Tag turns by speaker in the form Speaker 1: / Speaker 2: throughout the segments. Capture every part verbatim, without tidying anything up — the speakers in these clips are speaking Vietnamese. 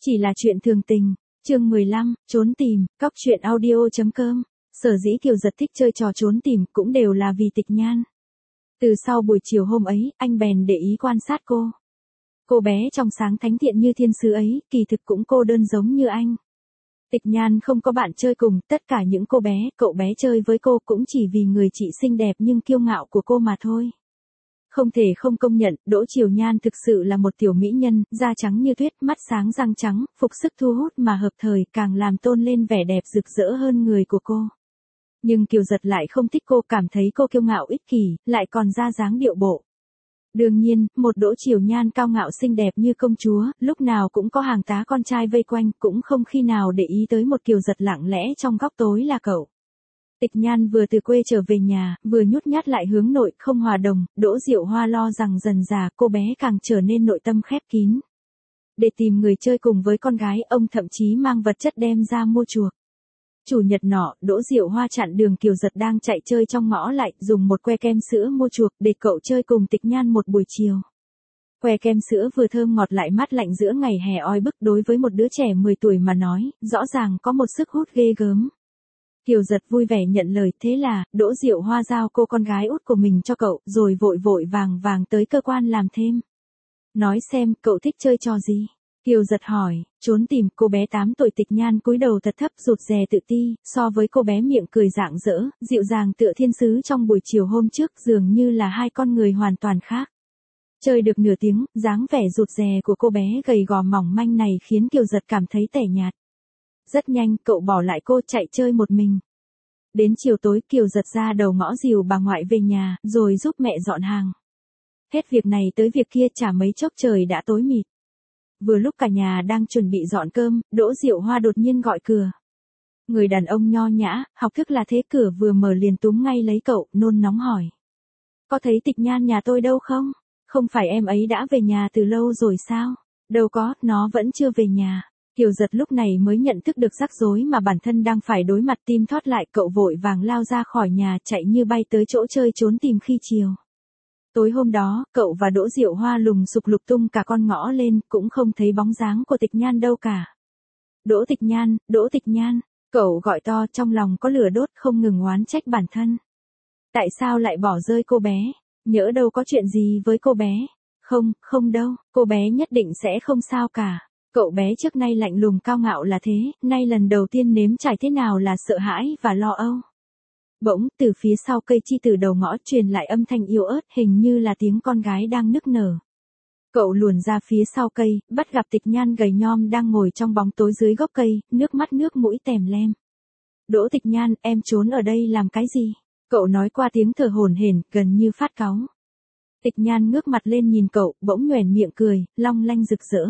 Speaker 1: Chỉ là chuyện thường tình. Chương mười lăm, trốn tìm, cóc truyện audio chấm com. Sở dĩ Kiều Giật thích chơi trò trốn tìm cũng đều là vì Tịch Nhan. Từ sau buổi chiều hôm ấy, anh bèn để ý quan sát cô. Cô bé trong sáng thánh thiện như thiên sứ ấy, kỳ thực cũng cô đơn giống như anh. Tịch Nhan không có bạn chơi cùng, tất cả những cô bé, cậu bé chơi với cô cũng chỉ vì người chị xinh đẹp nhưng kiêu ngạo của cô mà thôi. Không thể không công nhận, Đỗ Triều Nhan thực sự là một tiểu mỹ nhân, da trắng như tuyết, mắt sáng răng trắng, phục sức thu hút mà hợp thời, càng làm tôn lên vẻ đẹp rực rỡ hơn người của cô. Nhưng Kiều Giật lại không thích cô, cảm thấy cô kiêu ngạo ích kỷ, lại còn ra dáng điệu bộ. Đương nhiên, một Đỗ Triều Nhan cao ngạo xinh đẹp như công chúa, lúc nào cũng có hàng tá con trai vây quanh, cũng không khi nào để ý tới một Kiều Giật lặng lẽ trong góc tối là cậu. Tịch Nhan vừa từ quê trở về nhà, vừa nhút nhát lại hướng nội, không hòa đồng, Đỗ Diệu Hoa lo rằng dần dà cô bé càng trở nên nội tâm khép kín. Để tìm người chơi cùng với con gái, ông thậm chí mang vật chất đem ra mua chuộc. Chủ nhật nọ, Đỗ Diệu Hoa chặn đường Kiều Giật đang chạy chơi trong ngõ lại, dùng một que kem sữa mua chuộc để cậu chơi cùng Tịch Nhan một buổi chiều. Que kem sữa vừa thơm ngọt lại mát lạnh giữa ngày hè oi bức, đối với một đứa trẻ mười tuổi mà nói, rõ ràng có một sức hút ghê gớm. Kiều Giật vui vẻ nhận lời, thế là, Đỗ Diệu Hoa giao cô con gái út của mình cho cậu, rồi vội vội vàng vàng tới cơ quan làm thêm. Nói xem, cậu thích chơi trò gì? Kiều Giật hỏi. Trốn tìm. Cô bé tám tuổi Tịch Nhan cúi đầu thật thấp, rụt rè tự ti, so với cô bé miệng cười rạng rỡ, dịu dàng tựa thiên sứ trong buổi chiều hôm trước, dường như là hai con người hoàn toàn khác. Chơi được nửa tiếng, dáng vẻ rụt rè của cô bé gầy gò mỏng manh này khiến Kiều Giật cảm thấy tẻ nhạt. Rất nhanh, cậu bỏ lại cô chạy chơi một mình. Đến chiều tối, Kiều Giật ra đầu ngõ dìu bà ngoại về nhà, rồi giúp mẹ dọn hàng. Hết việc này tới việc kia, chả mấy chốc trời đã tối mịt. Vừa lúc cả nhà đang chuẩn bị dọn cơm, Đỗ Diệu Hoa đột nhiên gọi cửa. Người đàn ông nho nhã, học thức là thế, cửa vừa mở liền túm ngay lấy cậu, nôn nóng hỏi. Có thấy Tịch Nhan nhà tôi đâu không? Không phải em ấy đã về nhà từ lâu rồi sao? Đâu có, nó vẫn chưa về nhà. Kiều Giật lúc này mới nhận thức được rắc rối mà bản thân đang phải đối mặt, tim thoát lại, cậu vội vàng lao ra khỏi nhà, chạy như bay tới chỗ chơi trốn tìm khi chiều. Tối hôm đó, cậu và Đỗ Diệu Hoa lùng sục lục tung cả con ngõ lên, cũng không thấy bóng dáng của Tịch Nhan đâu cả. Đỗ Tịch Nhan, Đỗ Tịch Nhan, cậu gọi to, trong lòng có lửa đốt, không ngừng oán trách bản thân. Tại sao lại bỏ rơi cô bé? Nhỡ đâu có chuyện gì với cô bé? Không, không đâu, cô bé nhất định sẽ không sao cả. Cậu bé trước nay lạnh lùng cao ngạo là thế, nay lần đầu tiên nếm trải thế nào là sợ hãi và lo âu. Bỗng, từ phía sau cây chi từ đầu ngõ truyền lại âm thanh yếu ớt, hình như là tiếng con gái đang nức nở. Cậu luồn ra phía sau cây, bắt gặp Tịch Nhan gầy nhom đang ngồi trong bóng tối dưới gốc cây, nước mắt nước mũi tèm lem. Đỗ Tịch Nhan, em trốn ở đây làm cái gì? Cậu nói qua tiếng thở hổn hển, gần như phát cáu. Tịch Nhan ngước mặt lên nhìn cậu, bỗng nhoẻn miệng cười, long lanh rực rỡ.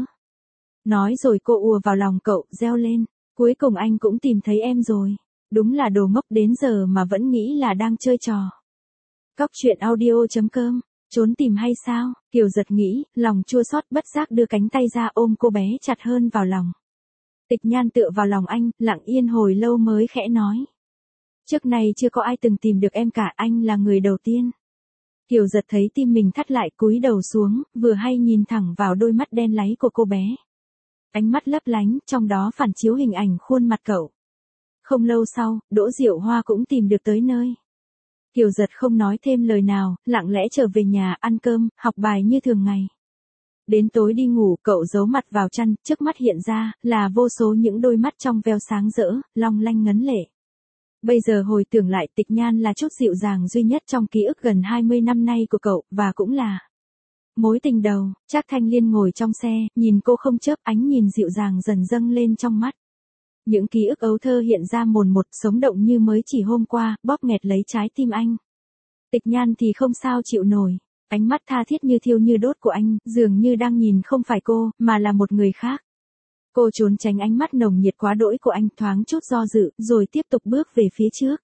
Speaker 1: Nói rồi cô ùa vào lòng cậu, reo lên. Cuối cùng anh cũng tìm thấy em rồi. Đúng là đồ ngốc, đến giờ mà vẫn nghĩ là đang chơi trò. Cóc truyện audio chấm com. Trốn tìm hay sao? Kiều Giật nghĩ, lòng chua xót bất giác đưa cánh tay ra ôm cô bé chặt hơn vào lòng. Tịch Nhan tựa vào lòng anh, lặng yên hồi lâu mới khẽ nói. Trước này chưa có ai từng tìm được em cả, anh là người đầu tiên. Kiều Giật thấy tim mình thắt lại, cúi đầu xuống, vừa hay nhìn thẳng vào đôi mắt đen láy của cô bé. Ánh mắt lấp lánh, trong đó phản chiếu hình ảnh khuôn mặt cậu. Không lâu sau, Đỗ Diệu Hoa cũng tìm được tới nơi. Kiều Giật không nói thêm lời nào, lặng lẽ trở về nhà, ăn cơm, học bài như thường ngày. Đến tối đi ngủ, cậu giấu mặt vào chăn, trước mắt hiện ra, là vô số những đôi mắt trong veo sáng rỡ, long lanh ngấn lệ. Bây giờ hồi tưởng lại, Tịch Nhan là chút dịu dàng duy nhất trong ký ức gần hai mươi năm nay của cậu, và cũng là mối tình đầu. Trác Thanh Liên ngồi trong xe, nhìn cô không chớp, ánh nhìn dịu dàng dần dâng lên trong mắt. Những ký ức ấu thơ hiện ra mồn một, sống động như mới chỉ hôm qua, bóp nghẹt lấy trái tim anh. Tịch Nhan thì không sao chịu nổi, ánh mắt tha thiết như thiêu như đốt của anh, dường như đang nhìn không phải cô, mà là một người khác. Cô trốn tránh ánh mắt nồng nhiệt quá đỗi của anh, thoáng chút do dự, rồi tiếp tục bước về phía trước.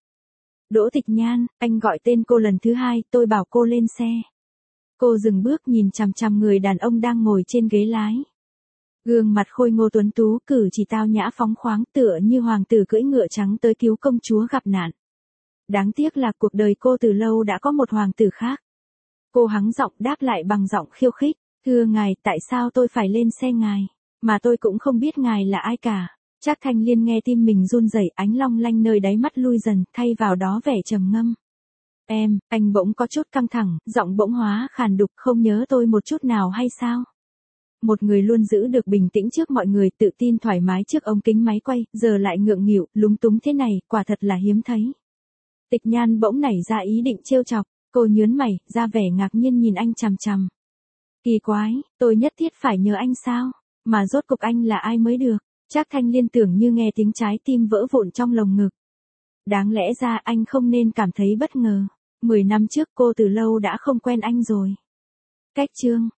Speaker 1: Đỗ Tịch Nhan, anh gọi tên cô lần thứ hai, tôi bảo cô lên xe. Cô dừng bước nhìn chằm chằm người đàn ông đang ngồi trên ghế lái. Gương mặt khôi ngô tuấn tú, cử chỉ tao nhã phóng khoáng, tựa như hoàng tử cưỡi ngựa trắng tới cứu công chúa gặp nạn. Đáng tiếc là cuộc đời cô từ lâu đã có một hoàng tử khác. Cô hắng giọng đáp lại bằng giọng khiêu khích, thưa ngài, tại sao tôi phải lên xe ngài? Mà tôi cũng không biết ngài là ai cả. Trác Thanh Liên nghe tim mình run rẩy, ánh long lanh nơi đáy mắt lui dần, thay vào đó vẻ trầm ngâm. Em, anh bỗng có chút căng thẳng, giọng bỗng hóa khàn đục, không nhớ tôi một chút nào hay sao? Một người luôn giữ được bình tĩnh trước mọi người, tự tin thoải mái trước ống kính máy quay, giờ lại ngượng nghịu, lúng túng thế này, quả thật là hiếm thấy. Tịch Nhan bỗng nảy ra ý định trêu chọc, cô nhớn mày, ra vẻ ngạc nhiên nhìn anh chằm chằm. Kỳ quái, tôi nhất thiết phải nhờ anh sao? Mà rốt cục anh là ai mới được? Trác Thanh Liên tưởng như nghe tiếng trái tim vỡ vụn trong lồng ngực. Đáng lẽ ra anh không nên cảm thấy bất ngờ. Mười năm trước cô từ lâu đã không quen anh rồi. Cách chương